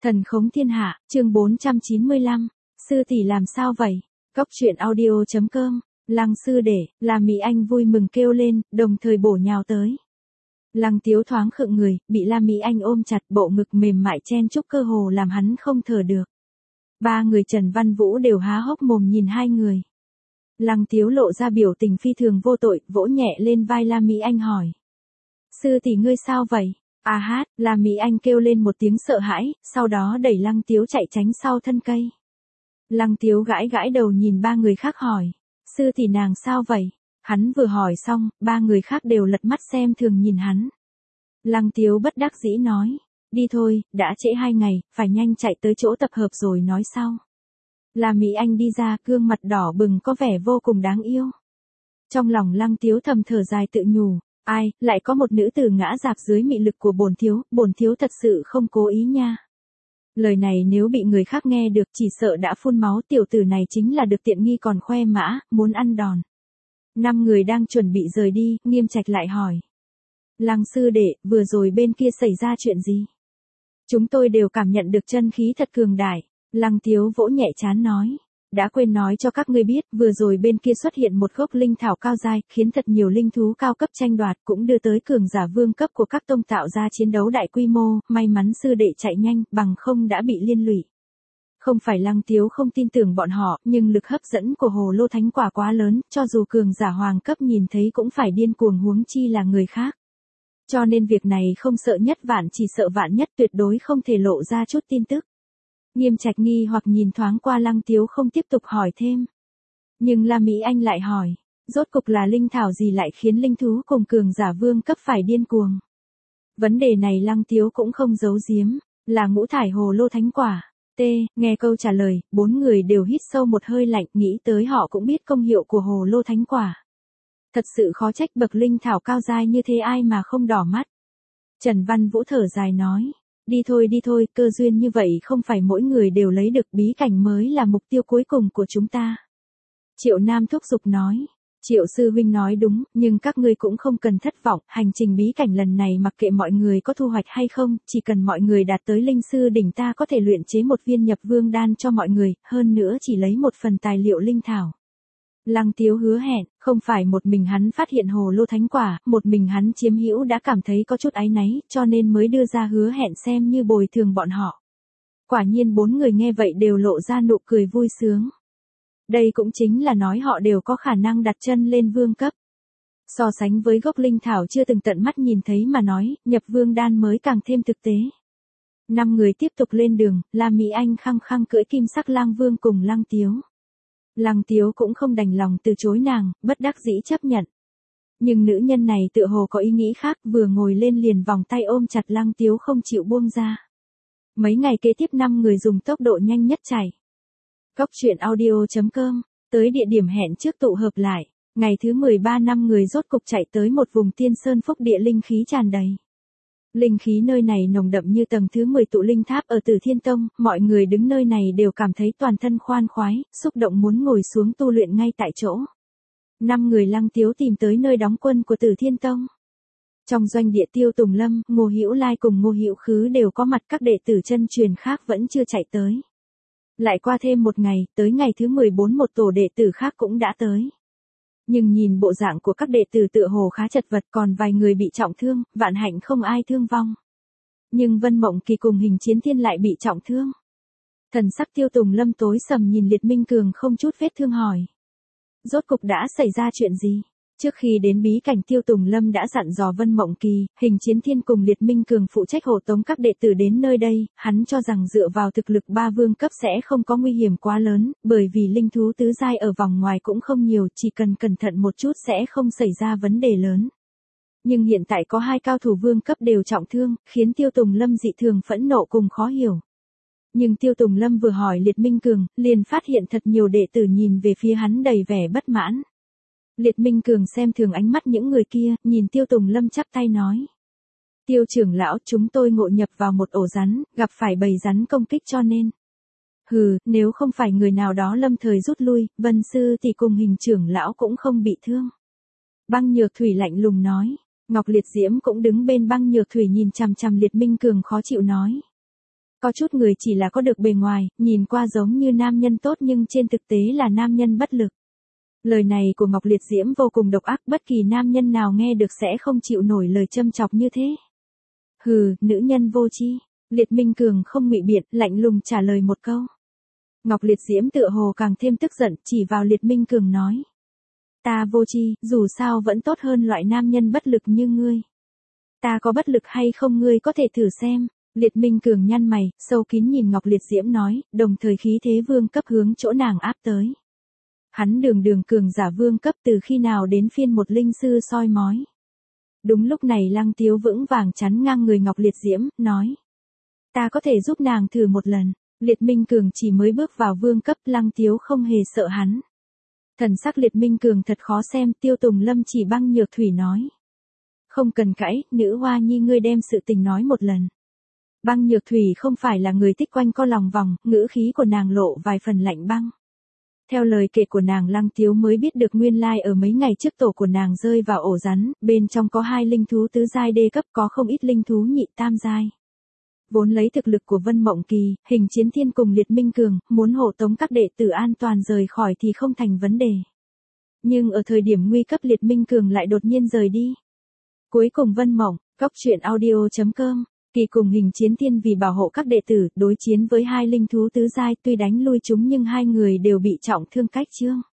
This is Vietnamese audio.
Thần khống thiên hạ, chương 495, sư tỷ làm sao vậy? Cốc truyện audio.com, Lăng sư đệ, là Mỹ Anh vui mừng kêu lên, đồng thời bổ nhào tới. Lăng Tiếu thoáng khựng người, bị La Mỹ Anh ôm chặt, bộ ngực mềm mại chen chúc cơ hồ làm hắn không thở được. Ba người Trần Văn Vũ đều há hốc mồm nhìn hai người. Lăng Tiếu lộ ra biểu tình phi thường vô tội, vỗ nhẹ lên vai La Mỹ Anh hỏi. Sư tỷ ngươi sao vậy? À hát, La Mỹ Anh kêu lên một tiếng sợ hãi, sau đó đẩy Lăng Tiếu chạy tránh sau thân cây. Lăng Tiếu gãi gãi đầu nhìn ba người khác hỏi. Sư tỷ nàng sao vậy? Hắn vừa hỏi xong, ba người khác đều lật mắt xem thường nhìn hắn. Lăng Tiếu bất đắc dĩ nói. Đi thôi, đã trễ 2 ngày, phải nhanh chạy tới chỗ tập hợp rồi nói sau. La Mỹ Anh đi ra, gương mặt đỏ bừng có vẻ vô cùng đáng yêu. Trong lòng Lăng Tiếu thầm thở dài tự nhủ. Ai, lại có một nữ tử ngã rạp dưới mị lực của bổn thiếu thật sự không cố ý nha. Lời này nếu bị người khác nghe được chỉ sợ đã phun máu, tiểu tử này chính là được tiện nghi còn khoe mã, muốn ăn đòn. 5 người đang chuẩn bị rời đi, Nghiêm Trạch lại hỏi. Lăng sư đệ, vừa rồi bên kia xảy ra chuyện gì? Chúng tôi đều cảm nhận được chân khí thật cường đại. Lăng Tiếu vỗ nhẹ trán nói. Đã quên nói cho các ngươi biết, vừa rồi bên kia xuất hiện một gốc linh thảo cao giai, khiến thật nhiều linh thú cao cấp tranh đoạt, cũng đưa tới cường giả vương cấp của các tông tạo ra chiến đấu đại quy mô, may mắn sư đệ chạy nhanh, bằng không đã bị liên lụy. Không phải Lăng Tiếu không tin tưởng bọn họ, nhưng lực hấp dẫn của hồ lô thánh quả quá lớn, cho dù cường giả hoàng cấp nhìn thấy cũng phải điên cuồng, huống chi là người khác. Cho nên việc này không sợ nhất vạn chỉ sợ vạn nhất, tuyệt đối không thể lộ ra chút tin tức. Nghiêm Trạch nghi hoặc nhìn thoáng qua Lăng Tiếu không tiếp tục hỏi thêm. Nhưng La Mỹ Anh lại hỏi, rốt cục là linh thảo gì lại khiến linh thú cùng cường giả vương cấp phải điên cuồng? Vấn đề này Lăng Tiếu cũng không giấu giếm, là ngũ thải hồ lô thánh quả. Nghe câu trả lời, 4 người đều hít sâu một hơi lạnh, nghĩ tới họ cũng biết công hiệu của hồ lô thánh quả. Thật sự khó trách bậc linh thảo cao giai như thế ai mà không đỏ mắt. Trần Văn Vũ thở dài nói. Đi thôi, cơ duyên như vậy không phải mỗi người đều lấy được, bí cảnh mới là mục tiêu cuối cùng của chúng ta. Triệu Nam thúc giục nói. Triệu sư huynh nói đúng, nhưng các ngươi cũng không cần thất vọng, hành trình bí cảnh lần này mặc kệ mọi người có thu hoạch hay không, chỉ cần mọi người đạt tới linh sư đỉnh ta có thể luyện chế một viên nhập vương đan cho mọi người, hơn nữa chỉ lấy một phần tài liệu linh thảo. Lăng Tiếu hứa hẹn, không phải một mình hắn phát hiện hồ lô thánh quả, một mình hắn chiếm hữu đã cảm thấy có chút áy náy, cho nên mới đưa ra hứa hẹn xem như bồi thường bọn họ. Quả nhiên 4 người nghe vậy đều lộ ra nụ cười vui sướng. Đây cũng chính là nói họ đều có khả năng đặt chân lên vương cấp. So sánh với gốc linh thảo chưa từng tận mắt nhìn thấy mà nói, nhập vương đan mới càng thêm thực tế. 5 người tiếp tục lên đường, La Mỹ Anh khăng khăng cưỡi kim sắc lang vương cùng Lăng Tiếu. Lăng Tiếu cũng không đành lòng từ chối nàng, bất đắc dĩ chấp nhận. Nhưng nữ nhân này tựa hồ có ý nghĩ khác, vừa ngồi lên liền vòng tay ôm chặt Lăng Tiếu không chịu buông ra. Mấy ngày kế tiếp 5 người dùng tốc độ nhanh nhất chạy. Cốc truyện audio.com, tới địa điểm hẹn trước tụ hợp lại. Ngày thứ 13 5 người rốt cục chạy tới một vùng tiên sơn phúc địa linh khí tràn đầy. Linh khí nơi này nồng đậm như tầng thứ 10 tụ linh tháp ở Tử Thiên Tông, mọi người đứng nơi này đều cảm thấy toàn thân khoan khoái, xúc động muốn ngồi xuống tu luyện ngay tại chỗ. 5 người Lăng Tiếu tìm tới nơi đóng quân của Tử Thiên Tông. Trong doanh địa Tiêu Tùng Lâm, Ngô Hữu Lai cùng Ngô Hữu Khứ đều có mặt, các đệ tử chân truyền khác vẫn chưa chạy tới. Lại qua thêm một ngày, tới ngày thứ 14 một tổ đệ tử khác cũng đã tới. Nhưng nhìn bộ dạng của các đệ tử tựa hồ khá chật vật, còn vài người bị trọng thương, vạn hạnh không ai thương vong. Nhưng Vân Mộng Kỳ cùng Hình Chiến Thiên lại bị trọng thương. Thần sắc Tiêu Tùng Lâm tối sầm nhìn Liệt Minh Cường không chút vết thương hỏi. Rốt cục đã xảy ra chuyện gì? Trước khi đến bí cảnh Tiêu Tùng Lâm đã dặn dò Vân Mộng Kỳ, Hình Chiến Thiên cùng Liệt Minh Cường phụ trách hộ tống các đệ tử đến nơi đây, hắn cho rằng dựa vào thực lực 3 vương cấp sẽ không có nguy hiểm quá lớn, bởi vì linh thú tứ giai ở vòng ngoài cũng không nhiều, chỉ cần cẩn thận một chút sẽ không xảy ra vấn đề lớn. Nhưng hiện tại có 2 cao thủ vương cấp đều trọng thương, khiến Tiêu Tùng Lâm dị thường phẫn nộ cùng khó hiểu. Nhưng Tiêu Tùng Lâm vừa hỏi Liệt Minh Cường, liền phát hiện thật nhiều đệ tử nhìn về phía hắn đầy vẻ bất mãn. Liệt Minh Cường xem thường ánh mắt những người kia, nhìn Tiêu Tùng Lâm chắp tay nói. Tiêu trưởng lão, chúng tôi ngộ nhập vào một ổ rắn, gặp phải bầy rắn công kích cho nên. Hừ, nếu không phải người nào đó lâm thời rút lui, Vân sư thì cùng Hình trưởng lão cũng không bị thương. Băng Nhược Thủy lạnh lùng nói. Ngọc Liệt Diễm cũng đứng bên Băng Nhược Thủy nhìn chằm chằm Liệt Minh Cường khó chịu nói. Có chút người chỉ là có được bề ngoài, nhìn qua giống như nam nhân tốt nhưng trên thực tế là nam nhân bất lực. Lời này của Ngọc Liệt Diễm vô cùng độc ác, bất kỳ nam nhân nào nghe được sẽ không chịu nổi lời châm chọc như thế. Hừ, nữ nhân vô tri. Liệt Minh Cường không ngụy biện, lạnh lùng trả lời một câu. Ngọc Liệt Diễm tựa hồ càng thêm tức giận, chỉ vào Liệt Minh Cường nói. Ta vô tri, dù sao vẫn tốt hơn loại nam nhân bất lực như ngươi. Ta có bất lực hay không ngươi có thể thử xem. Liệt Minh Cường nhăn mày, sâu kín nhìn Ngọc Liệt Diễm nói, đồng thời khí thế vương cấp hướng chỗ nàng áp tới. Hắn đường cường giả vương cấp từ khi nào đến phiên một linh sư soi mói. Đúng lúc này Lăng Tiếu vững vàng chắn ngang người Ngọc Liệt Diễm, nói. Ta có thể giúp nàng thử một lần. Liệt Minh Cường chỉ mới bước vào vương cấp, Lăng Tiếu không hề sợ hắn. Thần sắc Liệt Minh Cường thật khó xem, Tiêu Tùng Lâm chỉ Băng Nhược Thủy nói. Không cần cãi, nữ hoa nhi ngươi đem sự tình nói một lần. Băng Nhược Thủy không phải là người thích quanh co lòng vòng, ngữ khí của nàng lộ vài phần lạnh băng. Theo lời kể của nàng Lăng Tiếu mới biết được nguyên lai ở mấy ngày trước tổ của nàng rơi vào ổ rắn, bên trong có 2 linh thú tứ giai đê cấp, có không ít linh thú nhị tam giai. Vốn lấy thực lực của Vân Mộng Kỳ, Hình Chiến Thiên cùng Liệt Minh Cường, muốn hộ tống các đệ tử an toàn rời khỏi thì không thành vấn đề. Nhưng ở thời điểm nguy cấp Liệt Minh Cường lại đột nhiên rời đi. Cuối cùng Vân Mộng, coctruyện.audio.com, Kỳ cùng Hình Chiến Thiên vì bảo hộ các đệ tử, đối chiến với 2 linh thú tứ giai, tuy đánh lui chúng nhưng 2 người đều bị trọng thương cách chương.